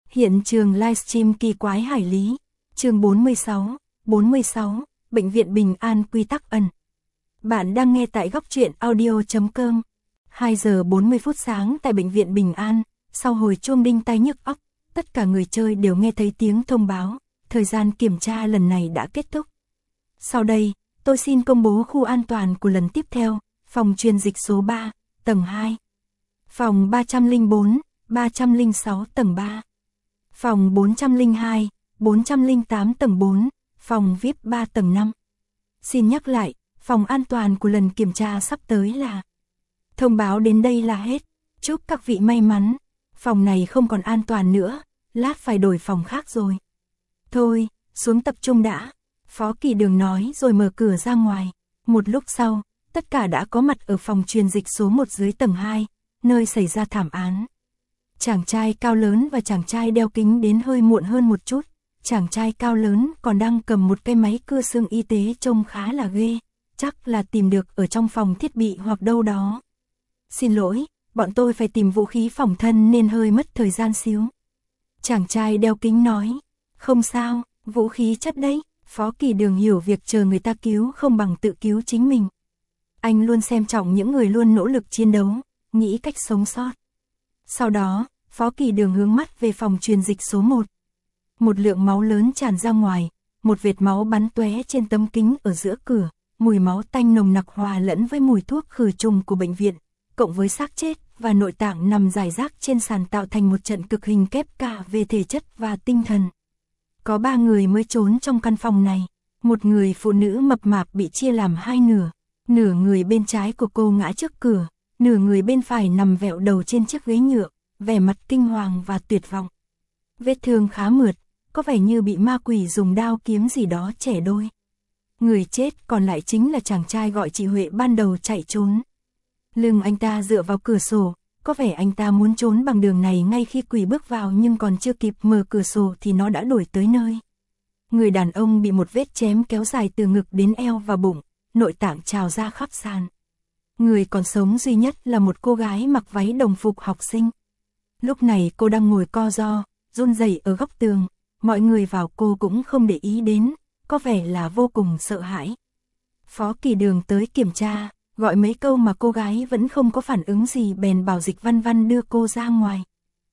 Hiện trường livestream kỳ quái hải lý. Chương 46, Bệnh viện Bình An quy tắc ẩn. Bạn đang nghe tại góc truyện audio.com. 2 giờ 40 phút sáng tại Bệnh viện Bình An, sau hồi chuông đinh tai nhức óc, tất cả người chơi đều nghe thấy tiếng thông báo, thời gian kiểm tra lần này đã kết thúc. Sau đây, tôi xin công bố khu an toàn của lần tiếp theo, phòng truyền dịch số 3, tầng 2. Phòng 304, 306 tầng 3. Phòng 402, 408 tầng 4, phòng VIP 3 tầng 5. Xin nhắc lại, phòng an toàn của lần kiểm tra sắp tới là... Thông báo đến đây là hết, chúc các vị may mắn, phòng này không còn an toàn nữa, lát phải đổi phòng khác rồi. Thôi, xuống tập trung đã, Phó Kỳ Đường nói rồi mở cửa ra ngoài. Một lúc sau, tất cả đã có mặt ở phòng truyền dịch số 1 dưới tầng 2, nơi xảy ra thảm án. Chàng trai cao lớn và chàng trai đeo kính đến hơi muộn hơn một chút, chàng trai cao lớn còn đang cầm một cái máy cưa xương y tế trông khá là ghê, chắc là tìm được ở trong phòng thiết bị hoặc đâu đó. Xin lỗi, bọn tôi phải tìm vũ khí phòng thân nên hơi mất thời gian xíu. Chàng trai đeo kính nói, không sao, vũ khí chất đấy. Phó Kỳ Đường hiểu việc chờ người ta cứu không bằng tự cứu chính mình. Anh luôn xem trọng những người luôn nỗ lực chiến đấu, nghĩ cách sống sót. Sau đó, Phó Kỳ Đường hướng mắt về phòng truyền dịch số 1. Một lượng máu lớn tràn ra ngoài, một vệt máu bắn tóe trên tấm kính ở giữa cửa, mùi máu tanh nồng nặc hòa lẫn với mùi thuốc khử trùng của bệnh viện, cộng với xác chết và nội tạng nằm rải rác trên sàn tạo thành một trận cực hình kép cả về thể chất và tinh thần. Có 3 người mới trốn trong căn phòng này, một người phụ nữ mập mạp bị chia làm hai nửa, nửa người bên trái của cô ngã trước cửa, nửa người bên phải nằm vẹo đầu trên chiếc ghế nhựa, vẻ mặt kinh hoàng và tuyệt vọng. Vết thương khá mượt, có vẻ như bị ma quỷ dùng đao kiếm gì đó chẻ đôi. Người chết còn lại chính là chàng trai gọi chị Huệ ban đầu chạy trốn. Lưng anh ta dựa vào cửa sổ, có vẻ anh ta muốn trốn bằng đường này ngay khi quỷ bước vào nhưng còn chưa kịp mở cửa sổ thì nó đã đuổi tới nơi. Người đàn ông bị một vết chém kéo dài từ ngực đến eo và bụng, nội tạng trào ra khắp sàn. Người còn sống duy nhất là một cô gái mặc váy đồng phục học sinh. Lúc này cô đang ngồi co ro, run rẩy ở góc tường, mọi người vào cô cũng không để ý đến, có vẻ là vô cùng sợ hãi. Phó Kỳ Đường tới kiểm tra, gọi mấy câu mà cô gái vẫn không có phản ứng gì bèn bảo Dịch Văn Văn đưa cô ra ngoài.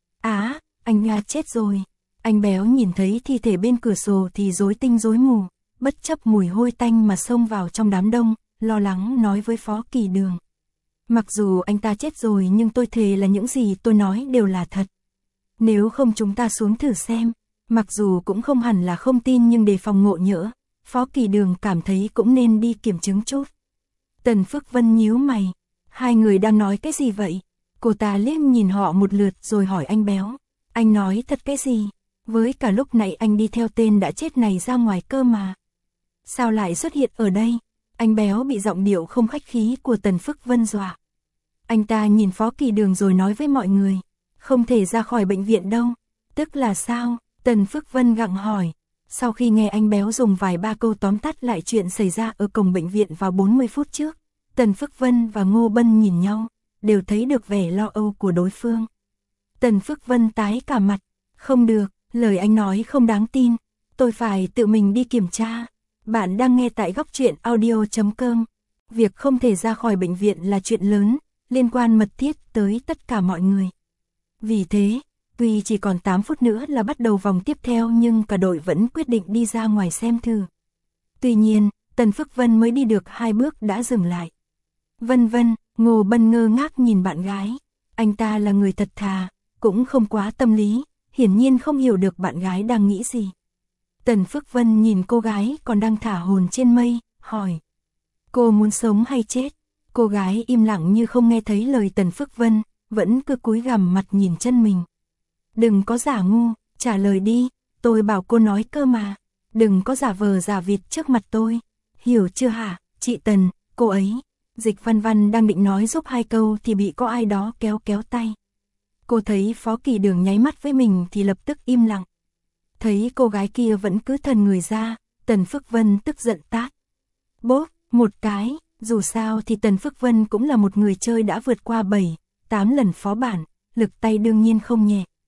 Anh Nga chết rồi. Anh Béo nhìn thấy thi thể bên cửa sổ thì rối tinh rối mù, bất chấp mùi hôi tanh mà xông vào trong đám đông, lo lắng nói với Phó Kỳ Đường. Mặc dù anh ta chết rồi nhưng tôi thề là những gì tôi nói đều là thật. Nếu không chúng ta xuống thử xem, mặc dù cũng không hẳn là không tin nhưng để phòng ngộ nhỡ, Phó Kỳ Đường cảm thấy cũng nên đi kiểm chứng chút. Tần Phước Vân nhíu mày, hai người đang nói cái gì vậy? Cô ta liếc nhìn họ một lượt rồi hỏi anh Béo, anh nói thật cái gì? Với cả lúc nãy anh đi theo tên đã chết này ra ngoài cơ mà. Sao lại xuất hiện ở đây? Anh Béo bị giọng điệu không khách khí của Tần Phước Vân dọa. Anh ta nhìn Phó Kỳ Đường rồi nói với mọi người, không thể ra khỏi bệnh viện đâu. Tức là sao? Tần Phước Vân gặng hỏi. Sau khi nghe anh Béo dùng vài ba câu tóm tắt lại chuyện xảy ra ở cổng bệnh viện vào 40 phút trước, Tần Phước Vân và Ngô Bân nhìn nhau, đều thấy được vẻ lo âu của đối phương. Tần Phước Vân tái cả mặt, không được, lời anh nói không đáng tin, tôi phải tự mình đi kiểm tra. Bạn đang nghe tại góc truyện audio.com. Việc không thể ra khỏi bệnh viện là chuyện lớn, liên quan mật thiết tới tất cả mọi người. Vì thế, tuy chỉ còn 8 phút nữa là bắt đầu vòng tiếp theo nhưng cả đội vẫn quyết định đi ra ngoài xem thử. Tuy nhiên, Tần Phước Vân mới đi được 2 bước đã dừng lại. Vân Vân, Ngô Bân ngơ ngác nhìn bạn gái. Anh ta là người thật thà, cũng không quá tâm lý, hiển nhiên không hiểu được bạn gái đang nghĩ gì. Tần Phước Vân nhìn cô gái còn đang thả hồn trên mây, hỏi. Cô muốn sống hay chết? Cô gái im lặng như không nghe thấy lời Tần Phước Vân, vẫn cứ cúi gằm mặt nhìn chân mình. Đừng có giả ngu, trả lời đi, tôi bảo cô nói cơ mà. Đừng có giả vờ giả vịt trước mặt tôi. Hiểu chưa hả, chị Tần, cô ấy. Dịch Văn Văn đang định nói giúp 2 câu thì bị có ai đó kéo tay. Cô thấy Phó Kỳ Đường nháy mắt với mình thì lập tức im lặng. Thấy cô gái kia vẫn cứ thần người ra, Tần Phước Vân tức giận tát. Bốp, một cái, dù sao thì Tần Phước Vân cũng là một người chơi đã vượt qua 7, 8 lần phó bản, lực tay đương nhiên không nhẹ.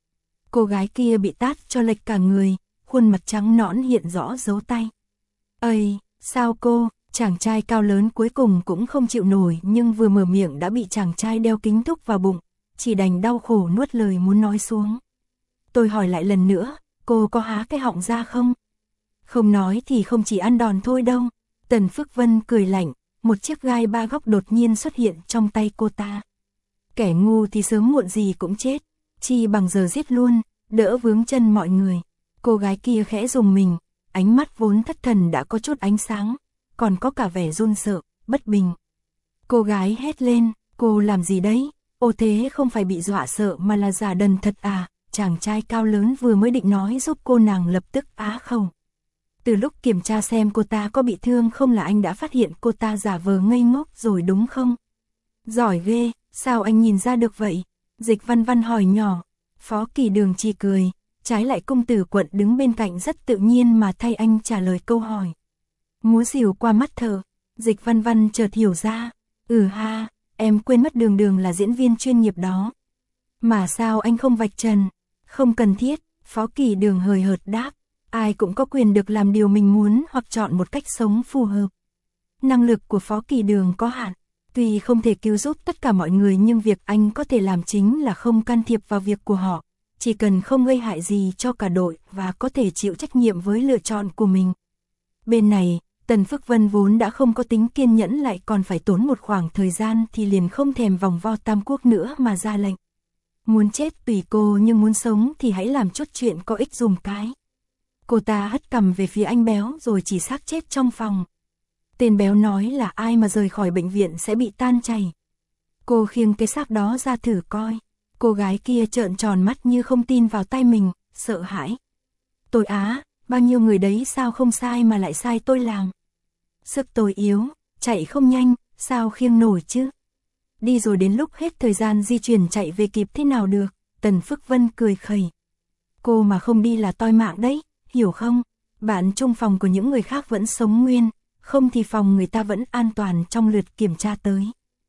Cô gái kia bị tát cho lệch cả người, khuôn mặt trắng nõn hiện rõ dấu tay. Ây, sao cô? Chàng trai cao lớn cuối cùng cũng không chịu nổi nhưng vừa mở miệng đã bị chàng trai đeo kính thúc vào bụng, chỉ đành đau khổ nuốt lời muốn nói xuống. Tôi hỏi lại lần nữa, cô có há cái họng ra không? Không nói thì không chỉ ăn đòn thôi đâu. Tần Phước Vân cười lạnh, một chiếc gai ba góc đột nhiên xuất hiện trong tay cô ta. Kẻ ngu thì sớm muộn gì cũng chết, chi bằng giờ giết luôn, đỡ vướng chân mọi người. Cô gái kia khẽ rùng mình, ánh mắt vốn thất thần đã có chút ánh sáng, còn có cả vẻ run sợ, bất bình. Cô gái hét lên, cô làm gì đấy? Ô thế không phải bị dọa sợ mà là giả đần thật à? Chàng trai cao lớn vừa mới định nói giúp cô nàng lập tức á khẩu. Từ lúc kiểm tra xem cô ta có bị thương không là anh đã phát hiện cô ta giả vờ ngây ngốc rồi đúng không? Giỏi ghê, sao anh nhìn ra được vậy? Dịch Văn Văn hỏi nhỏ. Phó Kỳ Đường chỉ cười, trái lại công tử Quận đứng bên cạnh rất tự nhiên mà thay anh trả lời câu hỏi. Múa xỉu qua mắt thợ, Dịch Văn Văn chợt hiểu ra. Ha, em quên mất Đường Đường là diễn viên chuyên nghiệp đó. Mà sao anh không vạch trần? Không cần thiết, Phó Kỳ Đường hời hợt đáp. Ai cũng có quyền được làm điều mình muốn hoặc chọn một cách sống phù hợp. Năng lực của Phó Kỳ Đường có hạn, tuy không thể cứu giúp tất cả mọi người nhưng việc anh có thể làm chính là không can thiệp vào việc của họ, chỉ cần không gây hại gì cho cả đội và có thể chịu trách nhiệm với lựa chọn của mình. Bên này, Tần Phước Vân vốn đã không có tính kiên nhẫn lại còn phải tốn một khoảng thời gian thì liền không thèm vòng vo Tam Quốc nữa mà ra lệnh. Muốn chết tùy cô nhưng muốn sống thì hãy làm chút chuyện có ích dùm cái. Cô ta hất cằm về phía anh béo rồi chỉ xác chết trong phòng. Tên béo nói là ai mà rời khỏi bệnh viện sẽ bị tan chảy. Cô khiêng cái xác đó ra thử coi. Cô gái kia trợn tròn mắt như không tin vào tay mình, sợ hãi. Tôi á, bao nhiêu người đấy sao không sai mà lại sai tôi làm. Sức tôi yếu, chạy không nhanh, sao khiêng nổi chứ. Đi rồi đến lúc hết thời gian di chuyển chạy về kịp thế nào được. Tần Phước Vân cười khẩy. Cô mà không đi là toi mạng đấy, hiểu không? Bạn chung phòng của những người khác vẫn sống nguyên, không thì phòng người ta vẫn an toàn trong lượt kiểm tra tới.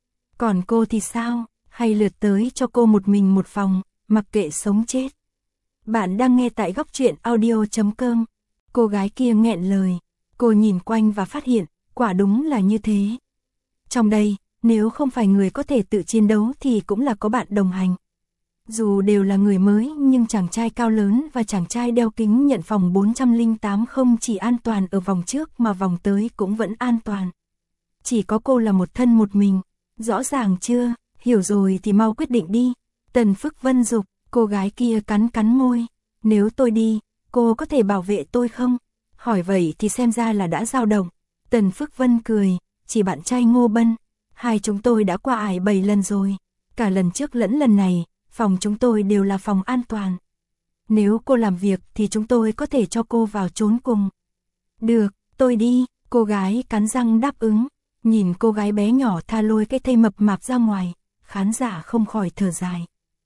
Còn cô thì sao? Hay lượt tới cho cô một mình một phòng, mặc kệ sống chết. Bạn đang nghe tại góc truyện audio.com. Cô gái kia nghẹn lời, cô nhìn quanh và phát hiện, quả đúng là như thế. Trong đây, nếu không phải người có thể tự chiến đấu thì cũng là có bạn đồng hành. Dù đều là người mới nhưng chàng trai cao lớn và chàng trai đeo kính nhận phòng 408 không chỉ an toàn ở vòng trước mà vòng tới cũng vẫn an toàn. Chỉ có cô là một thân một mình, rõ ràng chưa, hiểu rồi thì mau quyết định đi. Tần Phước Vân dục, cô gái kia cắn cắn môi. Nếu tôi đi, cô có thể bảo vệ tôi không? Hỏi vậy thì xem ra là đã dao động. Tần Phước Vân cười, chỉ bạn trai Ngô Bân. Hai chúng tôi đã qua ải 7 lần rồi. Cả lần trước lẫn lần này, phòng chúng tôi đều là phòng an toàn. Nếu cô làm việc thì chúng tôi có thể cho cô vào trốn cùng. Được, tôi đi, cô gái cắn răng đáp ứng. Nhìn cô gái bé nhỏ tha lôi cái thây mập mạp ra ngoài, khán giả không khỏi thở dài.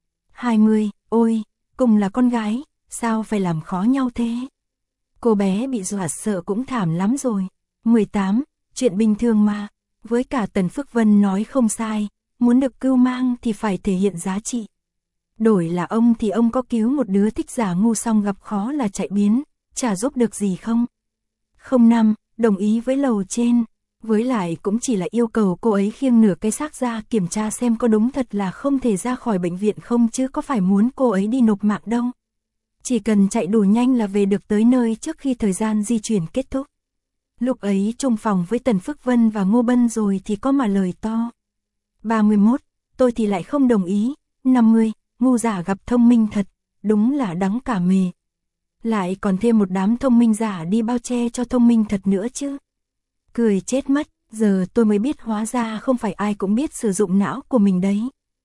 20, ôi, cùng là con gái, sao phải làm khó nhau thế? Cô bé bị dọa sợ cũng thảm lắm rồi. 18, chuyện bình thường mà. Với cả Tần Phước Vân nói không sai, muốn được cưu mang thì phải thể hiện giá trị. Đổi là ông thì ông có cứu một đứa thích giả ngu xong gặp khó là chạy biến, chả giúp được gì không? 05, đồng ý với lầu trên. Với lại cũng chỉ là yêu cầu cô ấy khiêng nửa cái xác ra kiểm tra xem có đúng thật là không thể ra khỏi bệnh viện không chứ có phải muốn cô ấy đi nộp mạng đâu. Chỉ cần chạy đủ nhanh là về được tới nơi trước khi thời gian di chuyển kết thúc. Lúc ấy chung phòng với Tần Phước Vân và Ngô Bân rồi thì có mà lời to. 31, tôi thì lại không đồng ý. 50, ngu giả gặp thông minh thật, đúng là đắng cả mề. Lại còn thêm một đám thông minh giả đi bao che cho thông minh thật nữa chứ. Cười chết mất, giờ tôi mới biết hóa ra không phải ai cũng biết sử dụng não của mình đấy.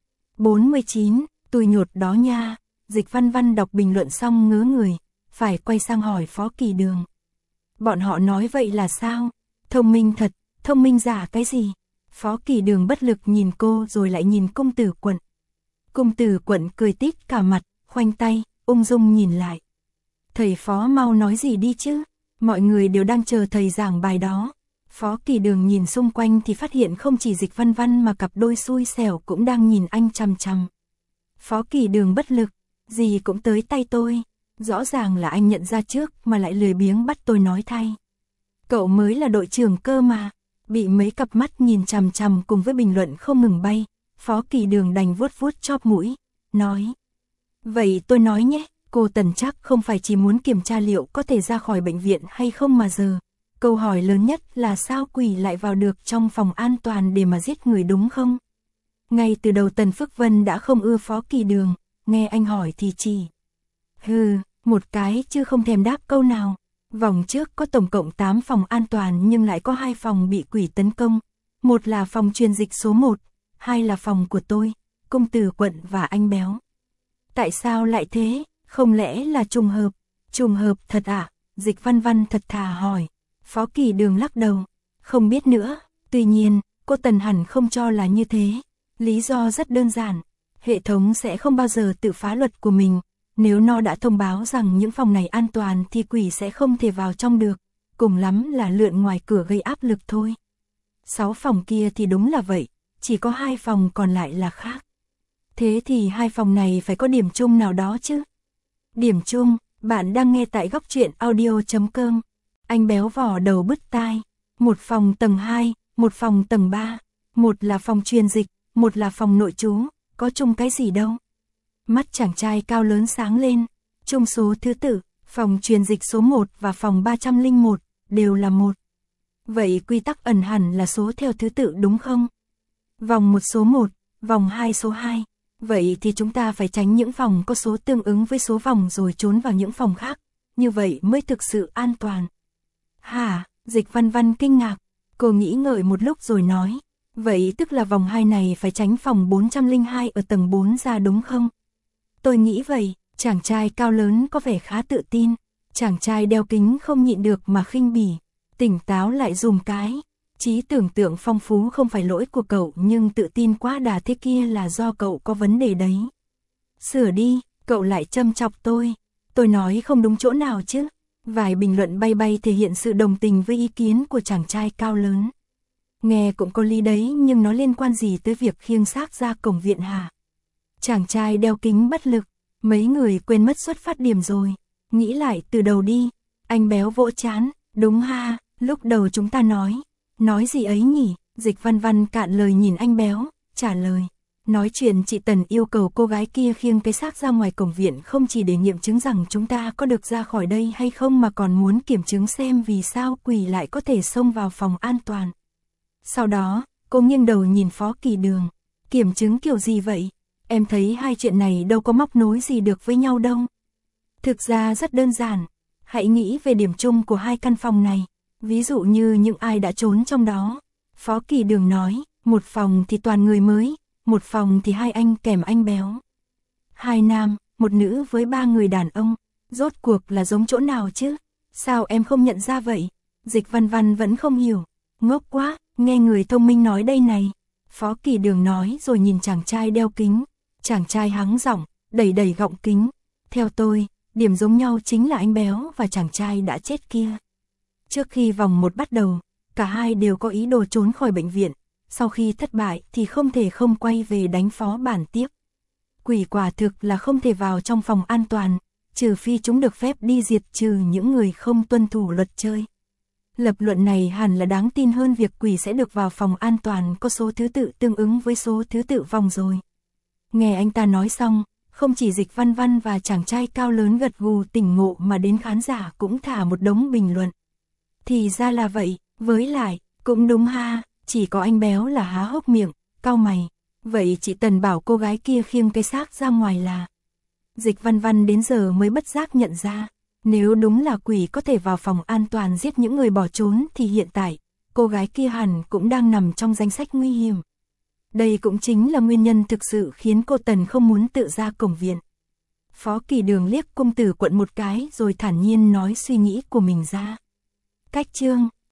49, tui nhột đó nha. Dịch Văn Văn đọc bình luận xong ngớ người, phải quay sang hỏi Phó Kỳ Đường. Bọn họ nói vậy là sao? Thông minh thật, thông minh giả cái gì? Phó Kỳ Đường bất lực nhìn cô rồi lại nhìn công tử Quận. Công tử Quận cười tít cả mặt, khoanh tay, ung dung nhìn lại. Thầy Phó mau nói gì đi chứ? Mọi người đều đang chờ thầy giảng bài đó. Phó Kỳ Đường nhìn xung quanh thì phát hiện không chỉ Dịch Văn Văn mà cặp đôi xui xẻo cũng đang nhìn anh chằm chằm. Phó Kỳ Đường bất lực, gì cũng tới tay tôi. Rõ ràng là anh nhận ra trước mà lại lười biếng bắt tôi nói thay. Cậu mới là đội trưởng cơ mà. Bị mấy cặp mắt nhìn chằm chằm cùng với bình luận không ngừng bay, Phó Kỳ Đường đành vuốt vuốt chóp mũi, nói. Vậy tôi nói nhé, cô Tần chắc không phải chỉ muốn kiểm tra liệu có thể ra khỏi bệnh viện hay không mà giờ. Câu hỏi lớn nhất là sao quỷ lại vào được trong phòng an toàn để mà giết người đúng không? Ngay từ đầu Tần Phước Vân đã không ưa Phó Kỳ Đường, nghe anh hỏi thì chỉ. Một cái chứ không thèm đáp câu nào. Vòng trước có tổng cộng 8 phòng an toàn nhưng lại có 2 phòng bị quỷ tấn công. Một là phòng truyền dịch số 1, 2 là phòng của tôi, Công Tử Quận và anh Béo. Tại sao lại thế? Không lẽ là trùng hợp? Trùng hợp thật à? Dịch Văn Văn thật thà hỏi. Phó Kỳ Đường lắc đầu. Không biết nữa. Tuy nhiên, cô Tần hẳn không cho là như thế. Lý do rất đơn giản. Hệ thống sẽ không bao giờ tự phá luật của mình. Nếu nó đã thông báo rằng những phòng này an toàn thì quỷ sẽ không thể vào trong được. Cùng lắm là lượn ngoài cửa gây áp lực thôi. 6 phòng kia thì đúng là vậy. Chỉ có 2 phòng còn lại là khác. Thế thì 2 phòng này phải có điểm chung nào đó chứ? Điểm chung, bạn đang nghe tại góc truyện audio.com. Anh Béo vò đầu bứt tai. Một phòng tầng 2, một phòng tầng 3. Một là phòng truyền dịch, một là phòng nội trú. Có chung cái gì đâu? Mắt chàng trai cao lớn sáng lên. Chung số thứ tự, phòng truyền dịch số 1 và phòng 301 đều là 1. Vậy quy tắc ẩn hẳn là số theo thứ tự đúng không? Vòng 1 số 1, vòng 2 số 2. Vậy thì chúng ta phải tránh những phòng có số tương ứng với số vòng rồi trốn vào những phòng khác. Như vậy mới thực sự an toàn. Hả? Dịch Văn Văn kinh ngạc. Cô nghĩ ngợi một lúc rồi nói. Vậy tức là vòng 2 này phải tránh phòng 402 ở tầng 4 ra đúng không? Tôi nghĩ vậy. Chàng trai cao lớn có vẻ khá tự tin. Chàng trai đeo kính không nhịn được mà khinh bỉ. Tỉnh táo lại dùm cái. Trí tưởng tượng phong phú không phải lỗi của cậu nhưng tự tin quá đà thế kia là do cậu có vấn đề đấy. Sửa đi, cậu lại châm chọc tôi. Tôi nói không đúng chỗ nào chứ. Vài bình luận bay bay thể hiện sự đồng tình với ý kiến của chàng trai cao lớn. Nghe cũng có lý đấy nhưng nó liên quan gì tới việc khiêng xác ra cổng viện hả? Chàng trai đeo kính bất lực. Mấy người quên mất xuất phát điểm rồi. Nghĩ lại từ đầu đi. Anh Béo vỗ chán. Đúng ha, lúc đầu chúng ta nói gì ấy nhỉ? Dịch Văn Văn cạn lời nhìn anh Béo, trả lời. Nói chuyện chị Tần yêu cầu cô gái kia khiêng cái xác ra ngoài cổng viện không chỉ để nghiệm chứng rằng chúng ta có được ra khỏi đây hay không mà còn muốn kiểm chứng xem vì sao quỷ lại có thể xông vào phòng an toàn. Sau đó, cô nghiêng đầu nhìn Phó Kỳ Đường. Kiểm chứng kiểu gì vậy? Em thấy hai chuyện này đâu có móc nối gì được với nhau đâu. Thực ra rất đơn giản. Hãy nghĩ về điểm chung của hai căn phòng này. Ví dụ như những ai đã trốn trong đó. Phó Kỳ Đường nói, một phòng thì toàn người mới, một phòng thì 2 anh kèm anh Béo. 2 nam, 1 nữ với 3 người đàn ông. Rốt cuộc là giống chỗ nào chứ? Sao em không nhận ra vậy? Dịch Văn Văn vẫn không hiểu. Ngốc quá, nghe người thông minh nói đây này. Phó Kỳ Đường nói rồi nhìn chàng trai đeo kính. Chàng trai hắng giọng, đẩy đẩy gọng kính. Theo tôi, điểm giống nhau chính là anh Béo và chàng trai đã chết kia. Trước khi vòng 1 bắt đầu, cả hai đều có ý đồ trốn khỏi bệnh viện. Sau khi thất bại thì không thể không quay về đánh phó bản tiếp. Quỷ quả thực là không thể vào trong phòng an toàn, trừ phi chúng được phép đi diệt trừ những người không tuân thủ luật chơi. Lập luận này hẳn là đáng tin hơn việc quỷ sẽ được vào phòng an toàn có số thứ tự tương ứng với số thứ tự vòng rồi. Nghe anh ta nói xong, không chỉ Dịch Văn Văn và chàng trai cao lớn gật gù tỉnh ngộ mà đến khán giả cũng thả một đống bình luận. Thì ra là vậy, với lại, cũng đúng ha, chỉ có anh Béo là há hốc miệng, cau mày. Vậy chị Tần bảo cô gái kia khiêng cái xác ra ngoài là... Dịch Văn Văn đến giờ mới bất giác nhận ra, nếu đúng là quỷ có thể vào phòng an toàn giết những người bỏ trốn thì hiện tại, cô gái kia hẳn cũng đang nằm trong danh sách nguy hiểm. Đây cũng chính là nguyên nhân thực sự khiến cô Tần không muốn tự ra cổng viện. Phó Kỳ Đường liếc Công Tử Quận một cái rồi thản nhiên nói suy nghĩ của mình ra. Cách chương